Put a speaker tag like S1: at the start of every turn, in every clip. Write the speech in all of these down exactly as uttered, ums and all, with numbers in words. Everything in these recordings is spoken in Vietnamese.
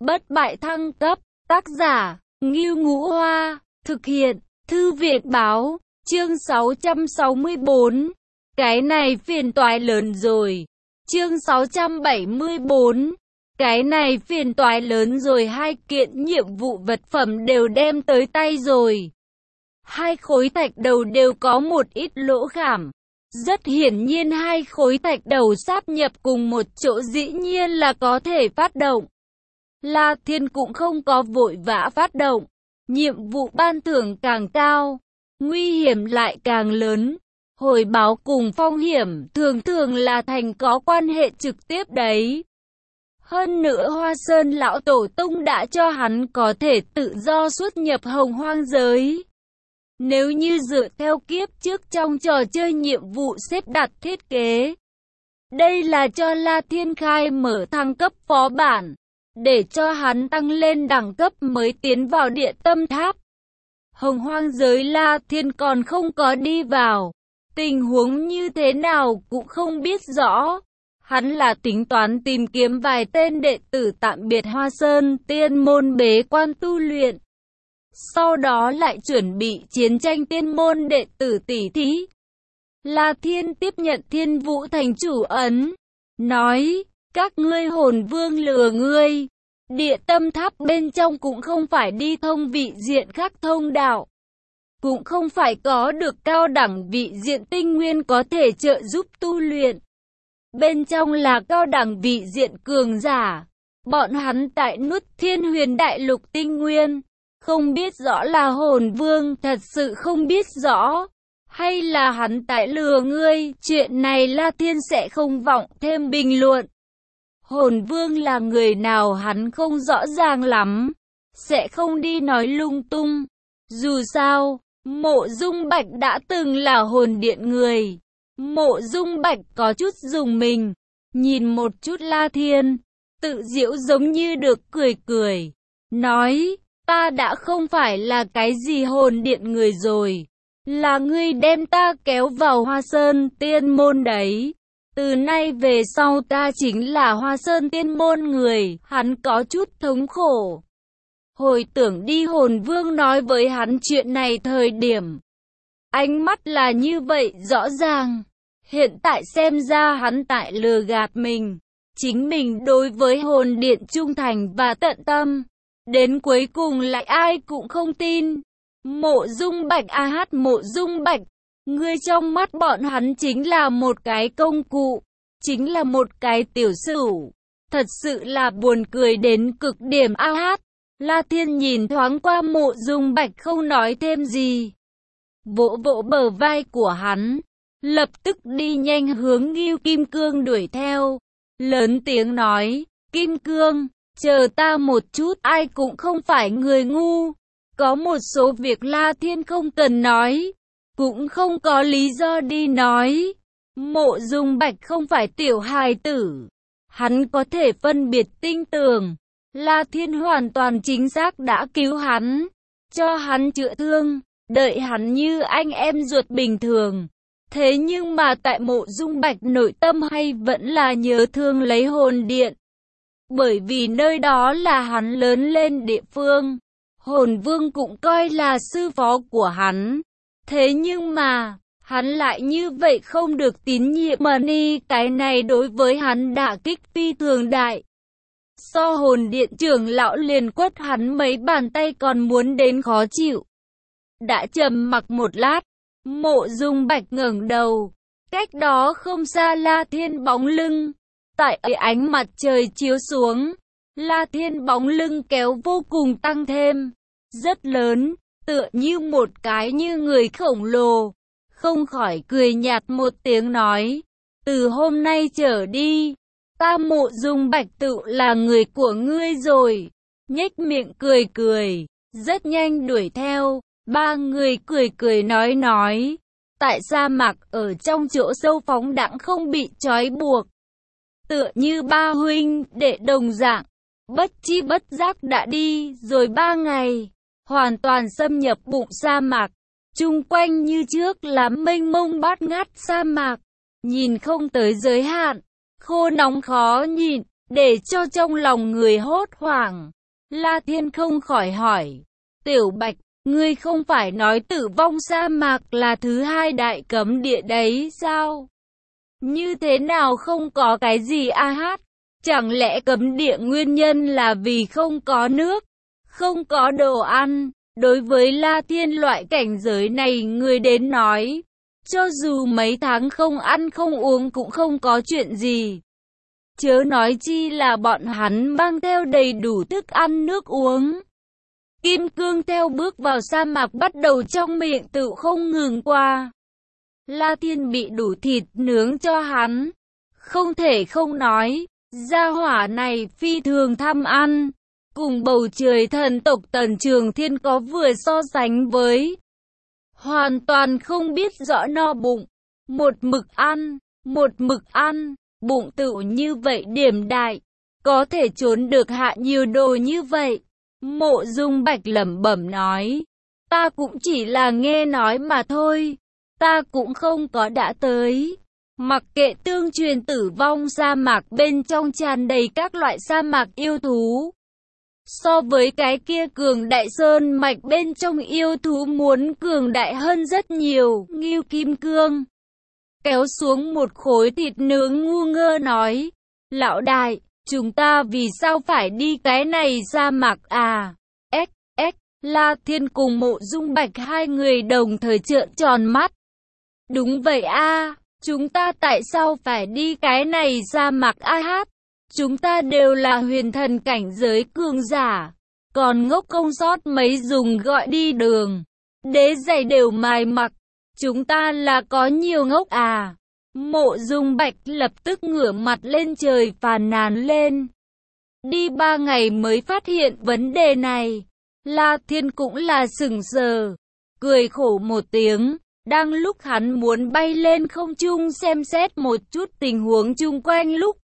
S1: Bất bại thăng cấp, tác giả, Ngưu Ngũ Hoa, thực hiện, Thư viện báo, chương sáu trăm sáu mươi tư. Cái này phiền toái lớn rồi. Chương sáu trăm bảy mươi tư. Cái này phiền toái lớn rồi, hai kiện nhiệm vụ vật phẩm đều đem tới tay rồi. Hai khối thạch đầu đều có một ít lỗ khảm. Rất hiển nhiên hai khối thạch đầu sáp nhập cùng một chỗ dĩ nhiên là có thể phát động. La Thiên cũng không có vội vã phát động. Nhiệm vụ ban thưởng càng cao, nguy hiểm lại càng lớn. Hồi báo cùng phong hiểm thường thường là thành có quan hệ trực tiếp đấy. Hơn nữa Hoa Sơn Lão Tổ Tông đã cho hắn có thể tự do xuất nhập hồng hoang giới. Nếu như dựa theo kiếp trước trong trò chơi nhiệm vụ xếp đặt thiết kế, đây là cho La Thiên khai mở thăng cấp phó bản, để cho hắn tăng lên đẳng cấp mới tiến vào địa tâm tháp. Hồng hoang giới La Thiên còn không có đi vào, tình huống như thế nào cũng không biết rõ. Hắn là tính toán tìm kiếm vài tên đệ tử tạm biệt Hoa Sơn Tiên môn bế quan tu luyện. Sau đó lại chuẩn bị chiến tranh tiên môn đệ tử tỷ thí. La Thiên tiếp nhận Thiên Vũ Thành chủ ấn, nói, các ngươi hồn vương lừa ngươi. Địa tâm tháp bên trong cũng không phải đi thông vị diện khác thông đạo, cũng không phải có được cao đẳng vị diện tinh nguyên có thể trợ giúp tu luyện. Bên trong là cao đẳng vị diện cường giả. Bọn hắn tại nuốt Thiên Huyền Đại Lục tinh nguyên. Không biết rõ là hồn vương thật sự không biết rõ, hay là hắn tại lừa ngươi. Chuyện này La Thiên sẽ không vọng thêm bình luận. Hồn vương là người nào hắn không rõ ràng lắm, sẽ không đi nói lung tung. Dù sao, Mộ Dung Bạch đã từng là hồn điện người. Mộ Dung Bạch có chút dùng mình, nhìn một chút La Thiên, tự giễu giống như được cười cười, nói, ta đã không phải là cái gì hồn điện người rồi, là ngươi đem ta kéo vào Hoa Sơn Tiên môn đấy. Từ nay về sau ta chính là Hoa Sơn Tiên môn người. Hắn có chút thống khổ. Hồi tưởng đi hồn vương nói với hắn chuyện này thời điểm, ánh mắt là như vậy rõ ràng. Hiện tại xem ra hắn tại lừa gạt mình. Chính mình đối với hồn điện trung thành và tận tâm, đến cuối cùng lại ai cũng không tin. Mộ Dung Bạch a hát Mộ Dung Bạch, ngươi trong mắt bọn hắn chính là một cái công cụ, chính là một cái tiểu sửu. Thật sự là buồn cười đến cực điểm a hát. La Thiên nhìn thoáng qua Mộ Dung Bạch không nói thêm gì, vỗ vỗ bờ vai của hắn, lập tức đi nhanh hướng Ngưu Kim Cương đuổi theo. Lớn tiếng nói, Kim Cương, chờ ta một chút, ai cũng không phải người ngu. Có một số việc La Thiên không cần nói, cũng không có lý do đi nói. Mộ Dung Bạch không phải tiểu hài tử, hắn có thể phân biệt tinh tường. La Thiên hoàn toàn chính xác đã cứu hắn, cho hắn chữa thương, đợi hắn như anh em ruột bình thường. Thế nhưng mà tại Mộ Dung Bạch nội tâm hay vẫn là nhớ thương lấy hồn điện, bởi vì nơi đó là hắn lớn lên địa phương. Hồn vương cũng coi là sư phó của hắn. Thế nhưng mà, hắn lại như vậy không được tín nhiệm mà ni, cái này đối với hắn đả kích phi thường đại. So hồn điện trưởng lão liền quất hắn mấy bàn tay còn muốn đến khó chịu. Đã trầm mặc một lát, Mộ Dung Bạch ngẩng đầu, cách đó không xa La Thiên bóng lưng. Tại ánh mặt trời chiếu xuống, La Thiên bóng lưng kéo vô cùng tăng thêm, rất lớn, tựa như một cái như người khổng lồ. Không khỏi cười nhạt một tiếng nói, từ hôm nay trở đi, ta Mộ Dung Bạch tự là người của ngươi rồi. Nhếch miệng cười cười, rất nhanh đuổi theo. Ba người cười cười nói nói, tại sa mạc ở trong chỗ sâu phóng đãng không bị trói buộc, tựa như ba huynh đệ đồng dạng. Bất chi bất giác đã đi rồi ba ngày, hoàn toàn xâm nhập bụng sa mạc. Chung quanh như trước là mênh mông bát ngát sa mạc, nhìn không tới giới hạn, khô nóng khó nhìn. để cho trong lòng người hốt hoảng. La Thiên không khỏi hỏi, Tiểu Bạch, ngươi không phải nói Tử Vong sa mạc là thứ hai đại cấm địa đấy sao? Như thế nào không có cái gì a hát? Chẳng lẽ cấm địa nguyên nhân là vì không có nước, không có đồ ăn? Đối với La Thiên loại cảnh giới này người đến nói, cho dù mấy tháng không ăn không uống cũng không có chuyện gì. Chớ nói chi là bọn hắn mang theo đầy đủ thức ăn nước uống. Kim Cương theo bước vào sa mạc bắt đầu trong miệng tự không ngừng qua. La Thiên bị đủ thịt nướng cho hắn. Không thể không nói, gia hỏa này phi thường tham ăn. Cùng bầu trời thần tộc Tần Trường Thiên có vừa so sánh với. Hoàn toàn không biết rõ no bụng. Một mực ăn, một mực ăn, bụng tự như vậy điểm đại. Có thể trốn được hạ nhiều đồ như vậy. Mộ Dung Bạch lẩm bẩm nói. Ta cũng chỉ là nghe nói mà thôi. Ta cũng không có đã tới. Mặc kệ tương truyền Tử Vong sa mạc bên trong tràn đầy các loại sa mạc yêu thú. So với cái kia cường đại sơn mạch bên trong yêu thú muốn cường đại hơn rất nhiều. Ngưu Kim Cương kéo xuống một khối thịt nướng ngu ngơ nói. Lão đại, chúng ta vì sao phải đi cái này sa mạc à? Ếch, ếch, La Thiên cùng Mộ Dung Bạch hai người đồng thời trợn tròn mắt. Đúng vậy a, chúng ta tại sao phải đi cái này sa mạc a hát? Chúng ta đều là huyền thần cảnh giới cường giả, còn ngốc không sót mấy dùng gọi đi đường. Đế giày đều mài mặc, chúng ta là có nhiều ngốc à? Mộ Dung Bạch lập tức ngửa mặt lên trời phàn nàn lên. Đi ba ngày mới phát hiện vấn đề này. La Thiên cũng là sững sờ, cười khổ một tiếng. Đang lúc hắn muốn bay lên không trung xem xét một chút tình huống chung quanh lúc.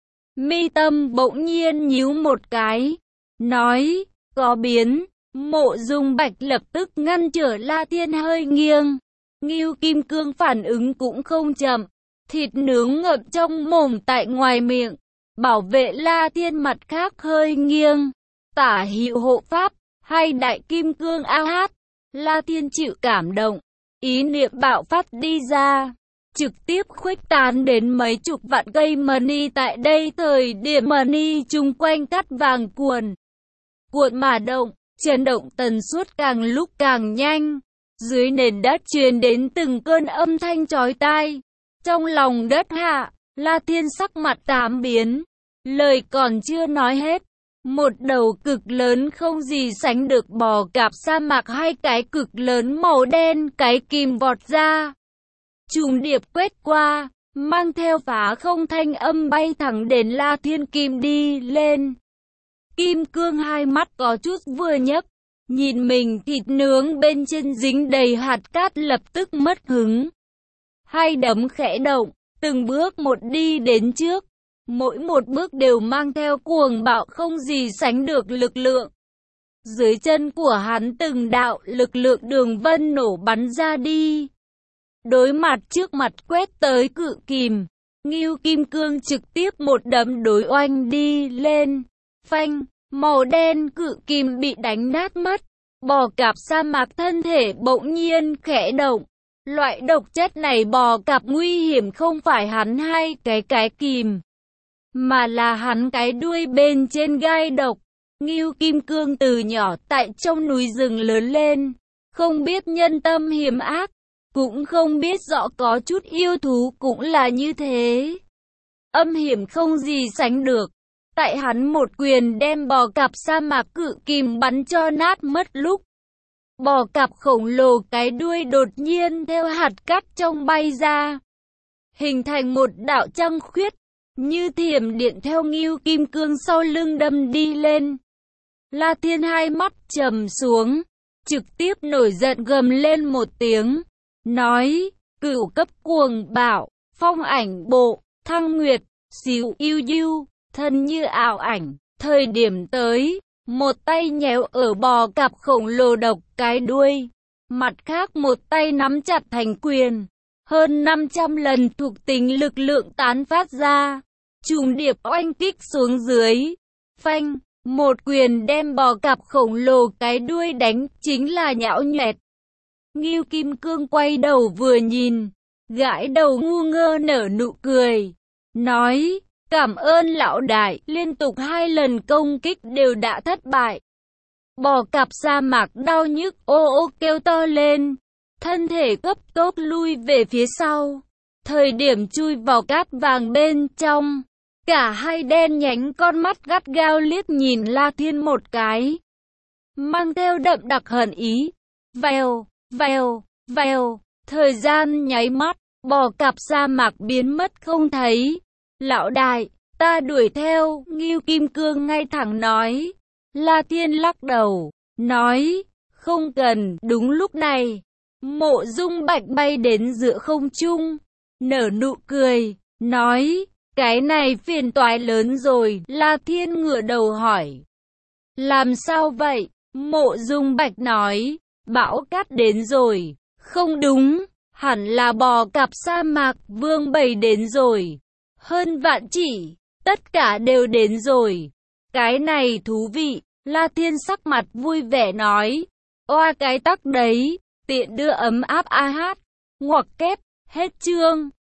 S1: Mi tâm bỗng nhiên nhíu một cái, nói, có biến. Mộ Dung Bạch lập tức ngăn trở La Thiên hơi nghiêng. Ngưu Kim Cương phản ứng cũng không chậm. Thịt nướng ngậm trong mồm tại ngoài miệng. Bảo vệ La Thiên mặt khác hơi nghiêng. Tả hữu hộ pháp, hay đại kim cương a hát. La Thiên chịu cảm động. Ý niệm bạo phát đi ra. Trực tiếp khuếch tán đến mấy chục vạn cây money tại đây. Thời điểm money chung quanh cắt vàng cuồn. Cuộn mà động, chấn động tần suất càng lúc càng nhanh. Dưới nền đất truyền đến từng cơn âm thanh chói tai. Trong lòng đất hạ, La Thiên sắc mặt tám biến. Lời còn chưa nói hết. Một đầu cực lớn không gì sánh được bò cạp sa mạc hai cái cực lớn màu đen cái kìm vọt ra. Trùng điệp quét qua, mang theo phá không thanh âm bay thẳng đến La Thiên Kim đi lên. Kim Cương hai mắt có chút vừa nhấc, nhìn mình thịt nướng bên trên dính đầy hạt cát lập tức mất hứng. Hai đấm khẽ động, từng bước một đi đến trước. Mỗi một bước đều mang theo cuồng bạo không gì sánh được lực lượng. Dưới chân của hắn từng đạo lực lượng đường vân nổ bắn ra đi. Đối mặt trước mặt quét tới cự kìm, Ngưu Kim Cương trực tiếp một đấm đối oanh đi lên. Phanh, màu đen cự kìm bị đánh nát mất. Bò cạp sa mạc thân thể bỗng nhiên khẽ động. Loại độc chất này bò cạp nguy hiểm không phải hắn hay cái cái kìm, mà là hắn cái đuôi bên trên gai độc. Ngưu Kim Cương từ nhỏ tại trong núi rừng lớn lên, không biết nhân tâm hiểm ác, cũng không biết rõ có chút yêu thú cũng là như thế. Âm hiểm không gì sánh được. Tại hắn một quyền đem bò cạp sa mạc cự kìm bắn cho nát mất lúc. Bò cạp khổng lồ cái đuôi đột nhiên theo hạt cát trong bay ra. Hình thành một đạo trăng khuyết. Như thiểm điện theo Ngưu Kim Cương sau lưng đâm đi lên. La Thiên hai mắt trầm xuống, trực tiếp nổi giận gầm lên một tiếng, nói, cửu cấp cuồng bạo, phong ảnh bộ, thăng nguyệt, xíu yêu yêu, thân như ảo ảnh. Thời điểm tới, một tay nhéo ở bò cạp khổng lồ độc cái đuôi, mặt khác một tay nắm chặt thành quyền, hơn năm trăm lần thuộc tính lực lượng tán phát ra. trùng điệp oanh kích xuống dưới. Phanh, một quyền đem bò cạp khổng lồ cái đuôi đánh, chính là nhão nhoẹt. Ngưu Kim Cương quay đầu vừa nhìn, gãi đầu ngu ngơ nở nụ cười, nói, cảm ơn lão đại, liên tục hai lần công kích đều đã thất bại. Bò cạp sa mạc đau nhức ô ô kêu to lên, thân thể cấp tốc lui về phía sau. Thời điểm chui vào cát vàng bên trong, cả hai đen nhánh con mắt gắt gao liếc nhìn La Thiên một cái, mang theo đậm đặc hận ý. Vèo, vèo, vèo, thời gian nháy mắt, bò cạp sa mạc biến mất không thấy. Lão đại, ta đuổi theo, Ngưu Kim Cương ngay thẳng nói. La Thiên lắc đầu, nói, không cần. Đúng lúc này, Mộ Dung Bạch bay đến giữa không trung, nở nụ cười, nói, cái này phiền toái lớn rồi. La Thiên ngửa đầu hỏi, làm sao vậy? Mộ Dung Bạch nói, bão cát đến rồi. Không đúng, hẳn là bò cạp sa mạc vương bầy đến rồi. Hơn vạn chỉ, tất cả đều đến rồi. Cái này thú vị. La Thiên sắc mặt vui vẻ nói, oa cái tắc đấy, tiện đưa ấm áp a hát, ngoặc kép, hết chương.